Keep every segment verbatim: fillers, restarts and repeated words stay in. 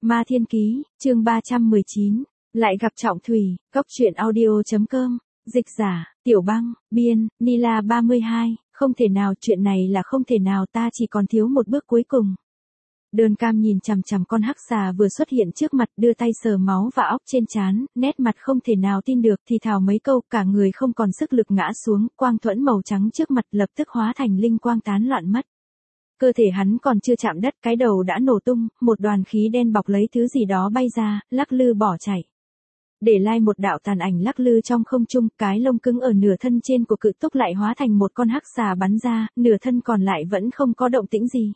Ma Thiên Ký, chương ba trăm mười chín, lại gặp Trọng Thủy, Cốc Truyện Audio.com, dịch giả, Tiểu Băng, biên, Nila ba mươi hai, không thể nào, chuyện này là không thể nào, ta chỉ còn thiếu một bước cuối cùng. Đơn Cam nhìn chằm chằm con hắc xà vừa xuất hiện trước mặt, đưa tay sờ máu và óc trên trán, nét mặt không thể nào tin được, thì thào mấy câu, cả người không còn sức lực ngã xuống, quang thuẫn màu trắng trước mặt lập tức hóa thành linh quang tán loạn mất. Cơ thể hắn còn chưa chạm đất, cái đầu đã nổ tung, một đoàn khí đen bọc lấy thứ gì đó bay ra, lắc lư bỏ chạy. Để lai một đạo tàn ảnh lắc lư trong không trung, cái lông cứng ở nửa thân trên của cự túc lại hóa thành một con hắc xà bắn ra, nửa thân còn lại vẫn không có động tĩnh gì.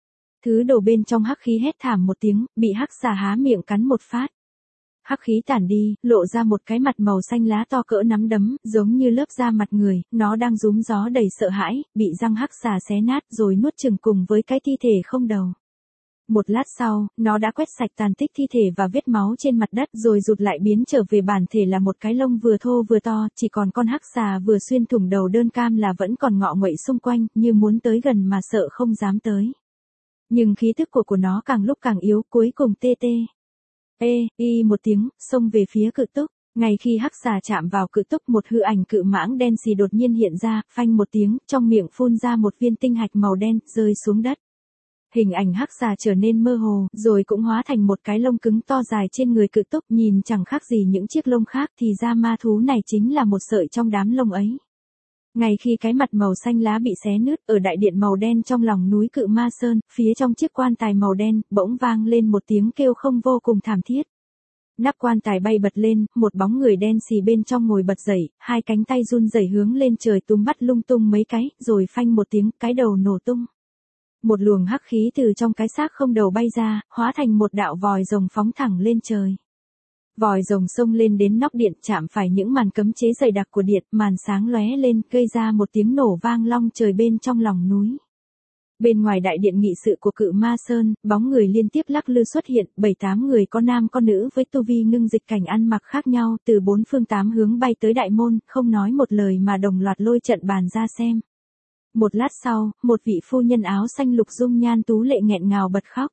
Thứ đồ bên trong hắc khí hét thảm một tiếng, bị hắc xà há miệng cắn một phát. Hắc khí tản đi, lộ ra một cái mặt màu xanh lá to cỡ nắm đấm, giống như lớp da mặt người, nó đang rúm gió đầy sợ hãi, bị răng hắc xà xé nát rồi nuốt chửng cùng với cái thi thể không đầu. Một lát sau, nó đã quét sạch tàn tích thi thể và vết máu trên mặt đất rồi rụt lại biến trở về bản thể là một cái lông vừa thô vừa to, chỉ còn con hắc xà vừa xuyên thủng đầu Đơn Cam là vẫn còn ngọ nguậy xung quanh, như muốn tới gần mà sợ không dám tới. Nhưng khí tức của của nó càng lúc càng yếu, cuối cùng tê tê. Ê, y một tiếng, xông về phía cự túc. Ngay khi hắc xà chạm vào cự túc, một hư ảnh cự mãng đen xì đột nhiên hiện ra, phanh một tiếng, trong miệng phun ra một viên tinh hạch màu đen, rơi xuống đất. Hình ảnh hắc xà trở nên mơ hồ, rồi cũng hóa thành một cái lông cứng to dài trên người cự túc, nhìn chẳng khác gì những chiếc lông khác, thì ra ma thú này chính là một sợi trong đám lông ấy. Ngay khi cái mặt màu xanh lá bị xé nứt, ở đại điện màu đen trong lòng núi Cự Ma Sơn, phía trong chiếc quan tài màu đen, bỗng vang lên một tiếng kêu không vô cùng thảm thiết. Nắp quan tài bay bật lên, một bóng người đen xì bên trong ngồi bật dậy, hai cánh tay run rẩy hướng lên trời túm bắt lung tung mấy cái, rồi phanh một tiếng, cái đầu nổ tung. Một luồng hắc khí từ trong cái xác không đầu bay ra, hóa thành một đạo vòi rồng phóng thẳng lên trời. Vòi rồng xông lên đến nóc điện, chạm phải những màn cấm chế dày đặc của điện, màn sáng lóe lên, gây ra một tiếng nổ vang long trời bên trong lòng núi. Bên ngoài đại điện nghị sự của Cự Ma Sơn, bóng người liên tiếp lắc lư xuất hiện, bảy tám người có nam có nữ với tu vi ngưng dịch cảnh ăn mặc khác nhau, từ bốn phương tám hướng bay tới đại môn, không nói một lời mà đồng loạt lôi trận bàn ra xem. Một lát sau, một vị phu nhân áo xanh lục dung nhan tú lệ nghẹn ngào bật khóc.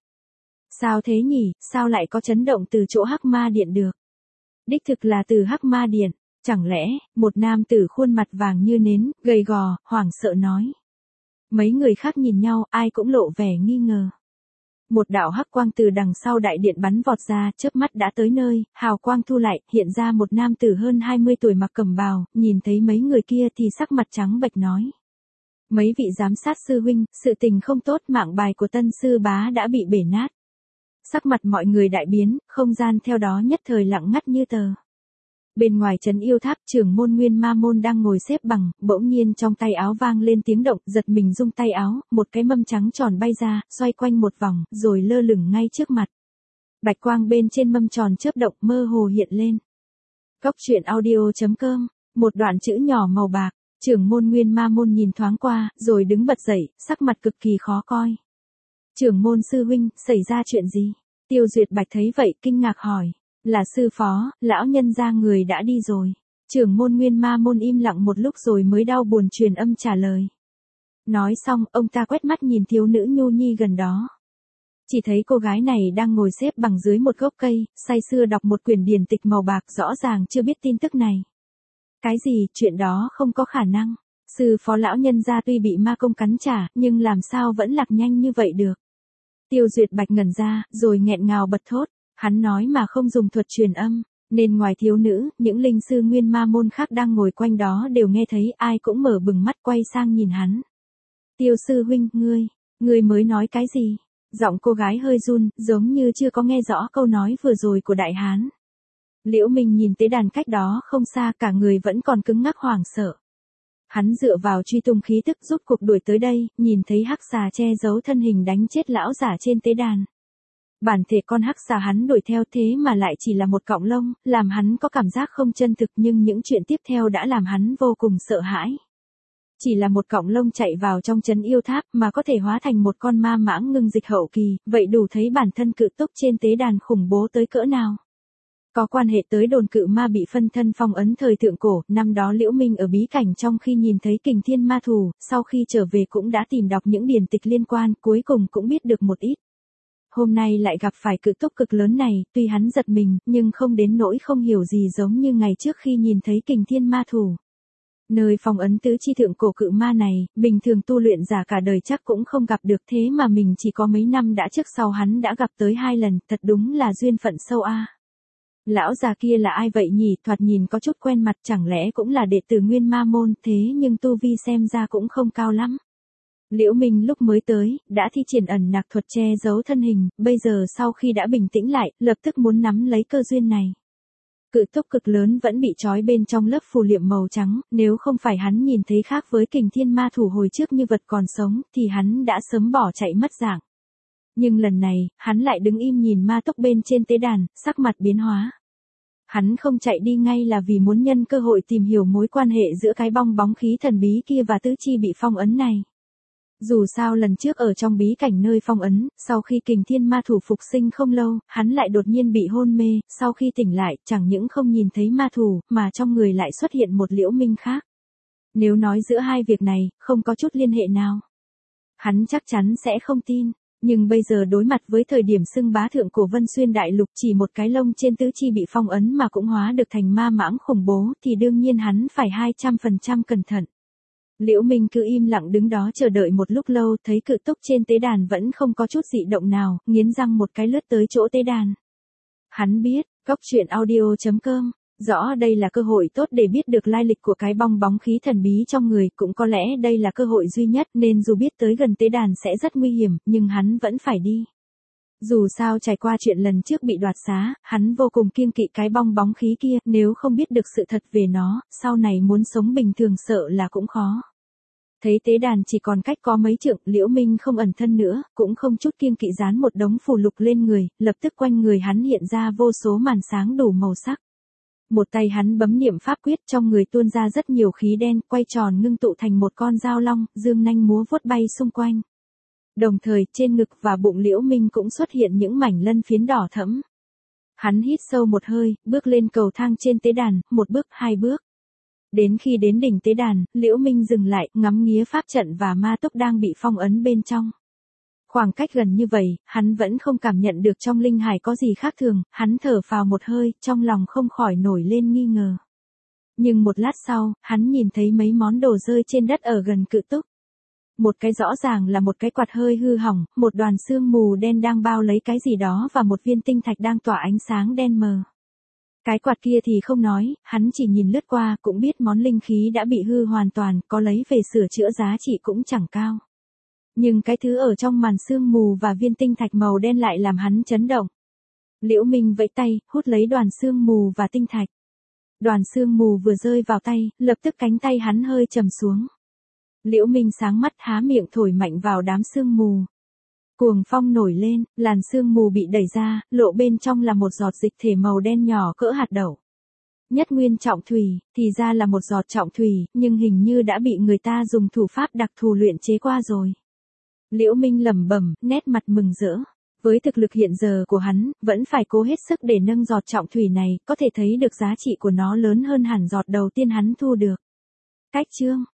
Sao thế nhỉ, sao lại có chấn động từ chỗ Hắc Ma Điện được? Đích thực là từ Hắc Ma Điện, chẳng lẽ, một nam tử khuôn mặt vàng như nến, gầy gò, hoảng sợ nói. Mấy người khác nhìn nhau, ai cũng lộ vẻ nghi ngờ. Một đạo hắc quang từ đằng sau đại điện bắn vọt ra, chớp mắt đã tới nơi, hào quang thu lại, hiện ra một nam tử hơn hai mươi tuổi mặc cẩm bào, nhìn thấy mấy người kia thì sắc mặt trắng bệch nói. Mấy vị giám sát sư huynh, sự tình không tốt, mạng bài của tân sư bá đã bị bể nát. Sắc mặt mọi người đại biến, không gian theo đó nhất thời lặng ngắt như tờ. Bên ngoài trấn yêu tháp, trưởng môn Nguyên Ma Môn đang ngồi xếp bằng, bỗng nhiên trong tay áo vang lên tiếng động, giật mình rung tay áo, một cái mâm trắng tròn bay ra, xoay quanh một vòng, rồi lơ lửng ngay trước mặt. Bạch quang bên trên mâm tròn chớp động, mơ hồ hiện lên. Cốc Truyện Audio.com, một đoạn chữ nhỏ màu bạc, trưởng môn Nguyên Ma Môn nhìn thoáng qua, rồi đứng bật dậy, sắc mặt cực kỳ khó coi. Trưởng môn sư huynh, xảy ra chuyện gì? Tiêu Duyệt Bạch thấy vậy, kinh ngạc hỏi. Là sư phó, lão nhân gia người đã đi rồi. Trưởng môn Nguyên Ma Môn im lặng một lúc rồi mới đau buồn truyền âm trả lời. Nói xong, ông ta quét mắt nhìn thiếu nữ nhu nhi gần đó. Chỉ thấy cô gái này đang ngồi xếp bằng dưới một gốc cây, say sưa đọc một quyển điển tịch màu bạc, rõ ràng chưa biết tin tức này. Cái gì, chuyện đó không có khả năng. Sư phó lão nhân gia tuy bị ma công cắn trả, nhưng làm sao vẫn lạc nhanh như vậy được. Tiêu Duyệt Bạch ngẩn ra, rồi nghẹn ngào bật thốt. Hắn nói mà không dùng thuật truyền âm, nên ngoài thiếu nữ, những linh sư Nguyên Ma Môn khác đang ngồi quanh đó đều nghe thấy, ai cũng mở bừng mắt quay sang nhìn hắn. Tiêu sư huynh, ngươi, ngươi mới nói cái gì? Giọng cô gái hơi run, giống như chưa có nghe rõ câu nói vừa rồi của đại hán. Liễu Minh nhìn tế đàn cách đó không xa, cả người vẫn còn cứng ngắc hoảng sợ. Hắn dựa vào truy tung khí tức rút cuộc đuổi tới đây, nhìn thấy hắc xà che giấu thân hình đánh chết lão giả trên tế đàn. Bản thể con hắc xà hắn đuổi theo thế mà lại chỉ là một cọng lông, làm hắn có cảm giác không chân thực, nhưng những chuyện tiếp theo đã làm hắn vô cùng sợ hãi. Chỉ là một cọng lông chạy vào trong trấn yêu tháp mà có thể hóa thành một con ma mãng ngưng dịch hậu kỳ, vậy đủ thấy bản thân cự túc trên tế đàn khủng bố tới cỡ nào. Có quan hệ tới đồn cự ma bị phân thân phong ấn thời thượng cổ, năm đó Liễu Minh ở bí cảnh trong khi nhìn thấy kình thiên ma thù, sau khi trở về cũng đã tìm đọc những điển tịch liên quan, cuối cùng cũng biết được một ít. hôm nay lại gặp phải cự túc cực lớn này, tuy hắn giật mình, nhưng không đến nỗi không hiểu gì giống như ngày trước khi nhìn thấy kình thiên ma thủ. Nơi phong ấn tứ chi thượng cổ cự ma này, bình thường tu luyện giả cả đời chắc cũng không gặp được, thế mà mình chỉ có mấy năm đã trước sau hắn đã gặp tới hai lần, thật đúng là duyên phận sâu a. Lão già kia là ai vậy nhỉ, thoạt nhìn có chút quen mặt, chẳng lẽ cũng là đệ tử Nguyên Ma môn, thế nhưng tu vi xem ra cũng không cao lắm. Liễu Minh lúc mới tới, đã thi triển ẩn nặc thuật che giấu thân hình, bây giờ sau khi đã bình tĩnh lại, lập tức muốn nắm lấy cơ duyên này. Cự túc cực lớn vẫn bị trói bên trong lớp phù liệm màu trắng, nếu không phải hắn nhìn thấy khác với kình thiên ma thủ hồi trước như vật còn sống, thì hắn đã sớm bỏ chạy mất dạng. Nhưng lần này, hắn lại đứng im nhìn ma túc bên trên tế đàn, sắc mặt biến hóa. Hắn không chạy đi ngay là vì muốn nhân cơ hội tìm hiểu mối quan hệ giữa cái bong bóng khí thần bí kia và tứ chi bị phong ấn này. Dù sao lần trước ở trong bí cảnh nơi phong ấn, sau khi kình thiên ma thủ phục sinh không lâu, hắn lại đột nhiên bị hôn mê, sau khi tỉnh lại, chẳng những không nhìn thấy ma thủ, mà trong người lại xuất hiện một Liễu Minh khác. Nếu nói giữa hai việc này, không có chút liên hệ nào, hắn chắc chắn sẽ không tin. Nhưng bây giờ đối mặt với thời điểm xưng bá thượng cổ Vân Xuyên đại lục, chỉ một cái lông trên tứ chi bị phong ấn mà cũng hóa được thành ma mãng khủng bố, thì đương nhiên hắn phải hai trăm phần trăm cẩn thận. Liễu Minh cứ im lặng đứng đó chờ đợi một lúc lâu, thấy cự túc trên tế đàn vẫn không có chút dị động nào, nghiến răng một cái lướt tới chỗ tế đàn. Hắn biết, Cốc Truyện Audio chấm com, rõ đây là cơ hội tốt để biết được lai lịch của cái bong bóng khí thần bí trong người, cũng có lẽ đây là cơ hội duy nhất, nên dù biết tới gần tế đàn sẽ rất nguy hiểm, nhưng hắn vẫn phải đi. Dù sao trải qua chuyện lần trước bị đoạt xá, hắn vô cùng kiêng kỵ cái bong bóng khí kia, nếu không biết được sự thật về nó, sau này muốn sống bình thường sợ là cũng khó. Thấy tế đàn chỉ còn cách có mấy trượng, Liễu Minh không ẩn thân nữa, cũng không chút kiêng kỵ dán một đống phù lục lên người, lập tức quanh người hắn hiện ra vô số màn sáng đủ màu sắc. Một tay hắn bấm niệm pháp quyết, trong người tuôn ra rất nhiều khí đen, quay tròn ngưng tụ thành một con dao long, dương nanh múa vuốt bay xung quanh. Đồng thời, trên ngực và bụng Liễu Minh cũng xuất hiện những mảnh lân phiến đỏ thẫm. Hắn hít sâu một hơi, bước lên cầu thang trên tế đàn, một bước, hai bước. Đến khi đến đỉnh tế đàn, Liễu Minh dừng lại, ngắm nghía pháp trận và ma túc đang bị phong ấn bên trong. Khoảng cách gần như vậy, hắn vẫn không cảm nhận được trong linh hải có gì khác thường, hắn thở phào một hơi, trong lòng không khỏi nổi lên nghi ngờ. Nhưng một lát sau, hắn nhìn thấy mấy món đồ rơi trên đất ở gần cự túc. Một cái rõ ràng là một cái quạt hơi hư hỏng, một đoàn sương mù đen đang bao lấy cái gì đó và một viên tinh thạch đang tỏa ánh sáng đen mờ. Cái quạt kia thì không nói, hắn chỉ nhìn lướt qua cũng biết món linh khí đã bị hư hoàn toàn, có lấy về sửa chữa giá trị cũng chẳng cao. Nhưng cái thứ ở trong màn sương mù và viên tinh thạch màu đen lại làm hắn chấn động. Liễu Minh vẫy tay, hút lấy đoàn sương mù và tinh thạch. Đoàn sương mù vừa rơi vào tay, lập tức cánh tay hắn hơi trầm xuống. Liễu Minh sáng mắt há miệng thổi mạnh vào đám sương mù. Cuồng phong nổi lên, làn sương mù bị đẩy ra, lộ bên trong là một giọt dịch thể màu đen nhỏ cỡ hạt đậu. Nhất nguyên trọng thủy, thì ra là một giọt trọng thủy, nhưng hình như đã bị người ta dùng thủ pháp đặc thù luyện chế qua rồi. Liễu Minh lẩm bẩm, nét mặt mừng rỡ. Với thực lực hiện giờ của hắn, vẫn phải cố hết sức để nâng giọt trọng thủy này, có thể thấy được giá trị của nó lớn hơn hẳn giọt đầu tiên hắn thu được. Cách chương